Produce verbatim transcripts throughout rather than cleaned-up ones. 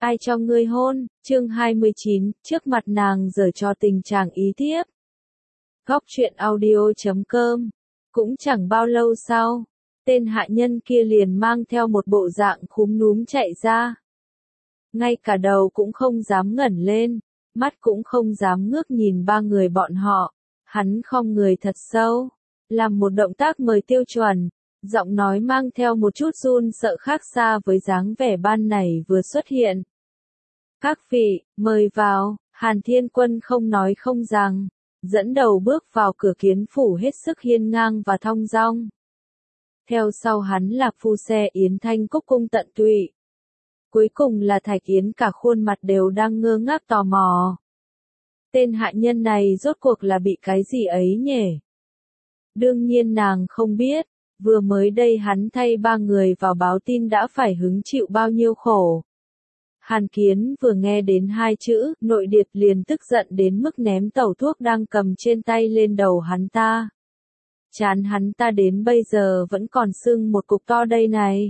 Ai cho ngươi hôn, chương hai mươi chín, trước mặt nàng giở cho tình chàng ý thiếp. Góc truyện audio chấm com. Cũng chẳng bao lâu sau, tên hạ nhân kia liền mang theo một bộ dạng khúm núm chạy ra. Ngay cả đầu cũng không dám ngẩng lên, mắt cũng không dám ngước nhìn ba người bọn họ. Hắn khom người thật sâu, làm một động tác mời tiêu chuẩn, giọng nói mang theo một chút run sợ khác xa với dáng vẻ ban này vừa xuất hiện. Các vị, mời vào. Hàn Thiên Quân không nói không rằng, dẫn đầu bước vào cửa kiến phủ hết sức hiên ngang và thong dong. Theo sau hắn là phu xe Yến Thanh Cúc cung tận tụy. Cuối cùng là Thạch Yến, cả khuôn mặt đều đang ngơ ngác tò mò. Tên hạ nhân này rốt cuộc là bị cái gì ấy nhỉ? Đương nhiên nàng không biết, vừa mới đây hắn thay ba người vào báo tin đã phải hứng chịu bao nhiêu khổ. Hàn Kiến vừa nghe đến hai chữ nội điệp liền tức giận đến mức ném tẩu thuốc đang cầm trên tay lên đầu hắn ta. Chán hắn ta đến bây giờ vẫn còn sưng một cục to đây này.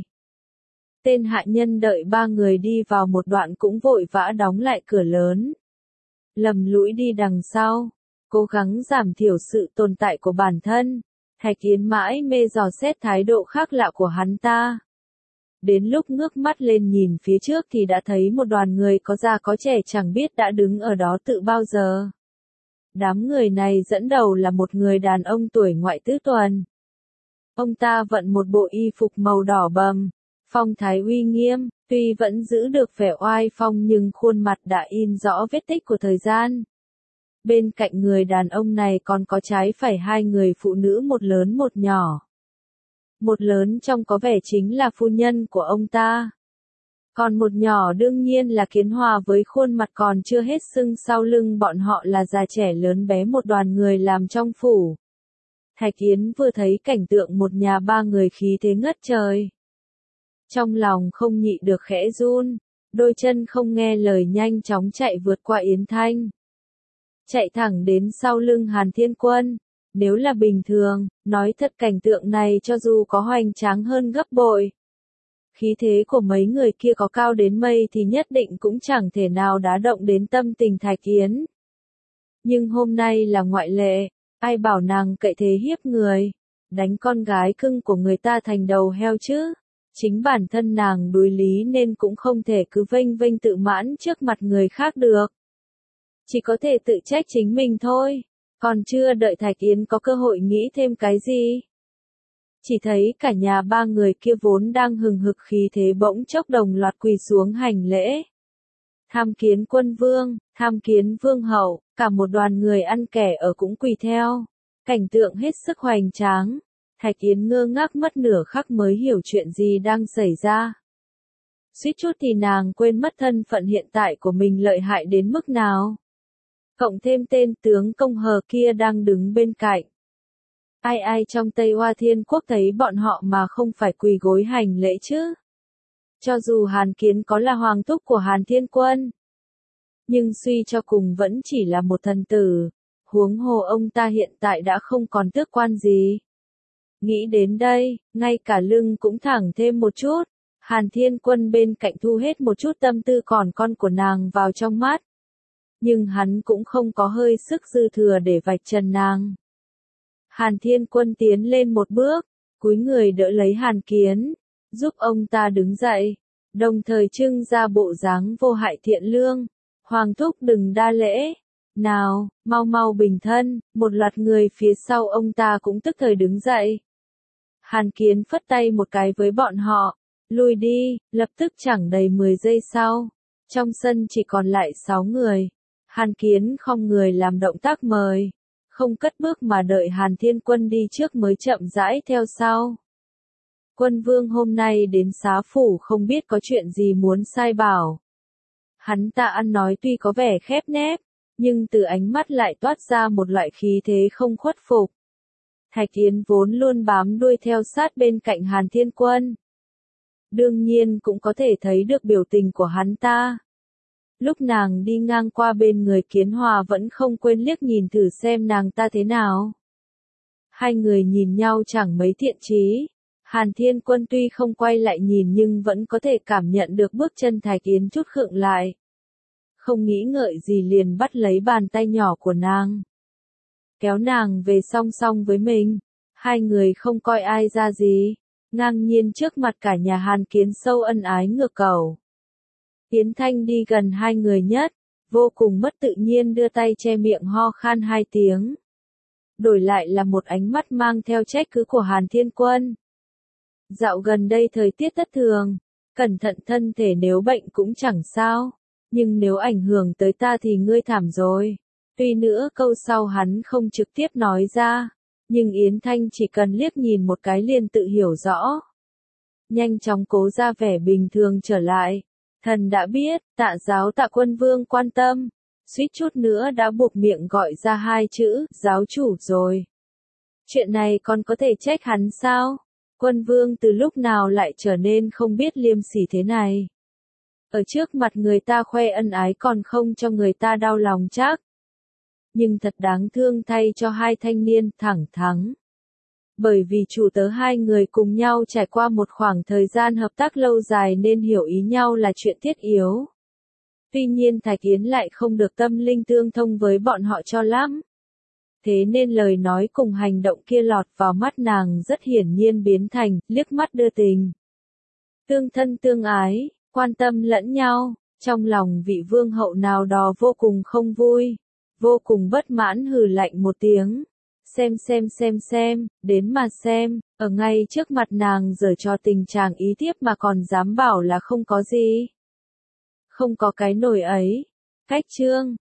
Tên hạ nhân đợi ba người đi vào một đoạn cũng vội vã đóng lại cửa lớn. Lầm lũi đi đằng sau, cố gắng giảm thiểu sự tồn tại của bản thân. Thạch Yến mãi mê dò xét thái độ khác lạ của hắn ta. Đến lúc ngước mắt lên nhìn phía trước thì đã thấy một đoàn người có già có trẻ chẳng biết đã đứng ở đó tự bao giờ. Đám người này dẫn đầu là một người đàn ông tuổi ngoại tứ tuần. Ông ta vận một bộ y phục màu đỏ bầm, phong thái uy nghiêm, tuy vẫn giữ được vẻ oai phong nhưng khuôn mặt đã in rõ vết tích của thời gian. Bên cạnh người đàn ông này còn có trái phải hai người phụ nữ, một lớn một nhỏ. Một lớn trong có vẻ chính là phu nhân của ông ta. Còn một nhỏ đương nhiên là Kiến Hòa với khuôn mặt còn chưa hết sưng, sau lưng bọn họ là già trẻ lớn bé một đoàn người làm trong phủ. Thạch Yến vừa thấy cảnh tượng một nhà ba người khí thế ngất trời. Trong lòng không nhịn được khẽ run, đôi chân không nghe lời nhanh chóng chạy vượt qua Yến Thanh. Chạy thẳng đến sau lưng Hàn Thiên Quân. Nếu là bình thường, nói thật cảnh tượng này cho dù có hoành tráng hơn gấp bội. Khí thế của mấy người kia có cao đến mây thì nhất định cũng chẳng thể nào đá động đến tâm tình Thạch Yến. Nhưng hôm nay là ngoại lệ, ai bảo nàng cậy thế hiếp người, đánh con gái cưng của người ta thành đầu heo chứ. Chính bản thân nàng đuối lý nên cũng không thể cứ vênh vênh tự mãn trước mặt người khác được. Chỉ có thể tự trách chính mình thôi. Còn chưa đợi Thạch Yến có cơ hội nghĩ thêm cái gì. Chỉ thấy cả nhà ba người kia vốn đang hừng hực khí thế bỗng chốc đồng loạt quỳ xuống hành lễ. Tham kiến quân vương, tham kiến vương hậu, cả một đoàn người ăn kẻ ở cũng quỳ theo. Cảnh tượng hết sức hoành tráng. Thạch Yến ngơ ngác mất nửa khắc mới hiểu chuyện gì đang xảy ra. Suýt chút thì nàng quên mất thân phận hiện tại của mình lợi hại đến mức nào. Cộng thêm tên tướng công hờ kia đang đứng bên cạnh. Ai ai trong Tây Hoa Thiên Quốc thấy bọn họ mà không phải quỳ gối hành lễ chứ. Cho dù Hàn Kiến có là hoàng thúc của Hàn Thiên Quân, nhưng suy cho cùng vẫn chỉ là một thần tử, huống hồ ông ta hiện tại đã không còn tước quan gì. Nghĩ đến đây, ngay cả lưng cũng thẳng thêm một chút. Hàn Thiên Quân bên cạnh thu hết một chút tâm tư còn con của nàng vào trong mắt. Nhưng hắn cũng không có hơi sức dư thừa để vạch trần nàng. Hàn Thiên Quân tiến lên một bước, cúi người đỡ lấy Hàn Kiến, giúp ông ta đứng dậy, đồng thời trưng ra bộ dáng vô hại thiện lương. Hoàng thúc đừng đa lễ, nào, mau mau bình thân. Một loạt người phía sau ông ta cũng tức thời đứng dậy. Hàn Kiến phất tay một cái với bọn họ, lùi đi. Lập tức chẳng đầy mười giây sau, trong sân chỉ còn lại sáu người. Hàn Kiến không người làm động tác mời, không cất bước mà đợi Hàn Thiên Quân đi trước mới chậm rãi theo sau. Quân vương hôm nay đến xá phủ không biết có chuyện gì muốn sai bảo. Hắn ta ăn nói tuy có vẻ khép nép, nhưng từ ánh mắt lại toát ra một loại khí thế không khuất phục. Thạch Yến vốn luôn bám đuôi theo sát bên cạnh Hàn Thiên Quân. Đương nhiên cũng có thể thấy được biểu tình của hắn ta. Lúc nàng đi ngang qua bên người Kiến Hòa vẫn không quên liếc nhìn thử xem nàng ta thế nào. Hai người nhìn nhau chẳng mấy thiện chí. Hàn Thiên Quân tuy không quay lại nhìn nhưng vẫn có thể cảm nhận được bước chân Thạch Yến chút khựng lại. Không nghĩ ngợi gì liền bắt lấy bàn tay nhỏ của nàng. Kéo nàng về song song với mình. Hai người không coi ai ra gì. Ngang nhiên trước mặt cả nhà Hàn Kiến Sâu ân ái ngược cầu. Yến Thanh đi gần hai người nhất. Vô cùng mất tự nhiên đưa tay che miệng ho khan hai tiếng. Đổi lại là một ánh mắt mang theo trách cứ của Hàn Thiên Quân. Dạo gần đây thời tiết thất thường. Cẩn thận thân thể nếu bệnh cũng chẳng sao. Nhưng nếu ảnh hưởng tới ta thì ngươi thảm rồi. Tuy nữa câu sau hắn không trực tiếp nói ra. Nhưng Yến Thanh chỉ cần liếc nhìn một cái liền tự hiểu rõ. Nhanh chóng cố ra vẻ bình thường trở lại. Thần đã biết, Tạ giáo Tạ Quân Vương quan tâm. Suýt chút nữa đã buộc miệng gọi ra hai chữ, giáo chủ rồi. Chuyện này còn có thể trách hắn sao? Quân Vương từ lúc nào lại trở nên không biết liêm sỉ thế này? Ở trước mặt người ta khoe ân ái còn không cho người ta đau lòng chắc. Nhưng thật đáng thương thay cho hai thanh niên thẳng thắn. Bởi vì chủ tớ hai người cùng nhau trải qua một khoảng thời gian hợp tác lâu dài nên hiểu ý nhau là chuyện thiết yếu. Tuy nhiên Thạch Yến lại không được tâm linh tương thông với bọn họ cho lắm. Thế nên lời nói cùng hành động kia lọt vào mắt nàng rất hiển nhiên biến thành liếc mắt đưa tình. Tương thân tương ái, quan tâm lẫn nhau, trong lòng vị vương hậu nào đó vô cùng không vui, vô cùng bất mãn hừ lạnh một tiếng. Xem xem xem xem, đến mà xem, ở ngay trước mặt nàng giở trò tình chàng ý tiếp mà còn dám bảo là không có gì. Không có cái nổi ấy. Cách chương